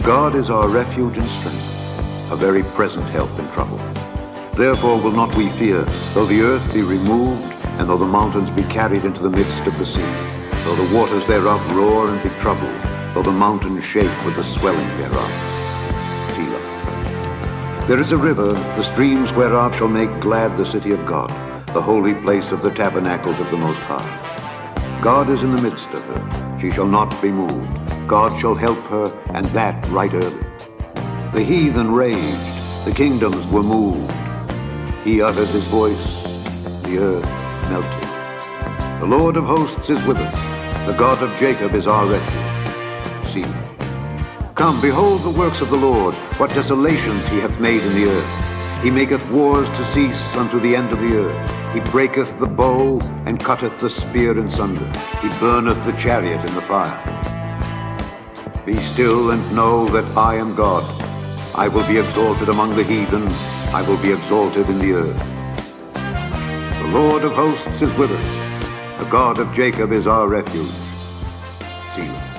God is our refuge and strength, a very present help in trouble. Therefore will not we fear, though the earth be removed, and though the mountains be carried into the midst of the sea, though the waters thereof roar and be troubled, though the mountains shake with the swelling thereof. Selah. There is a river, the streams whereof shall make glad the city of God, the holy place of the tabernacles of the Most High. God is in the midst of her. She shall not be moved. God shall help her, and that right early. The heathen raged, the kingdoms were moved. He uttered his voice, the earth melted. The Lord of hosts is with us. The God of Jacob is our refuge. Selah. Come, behold the works of the Lord, what desolations he hath made in the earth. He maketh wars to cease unto the end of the earth. He breaketh the bow, and cutteth the spear in sunder. He burneth the chariot in the fire. Be still and know that I am God. I will be exalted among the heathen. I will be exalted in the earth. The Lord of hosts is with us. The God of Jacob is our refuge. Selah.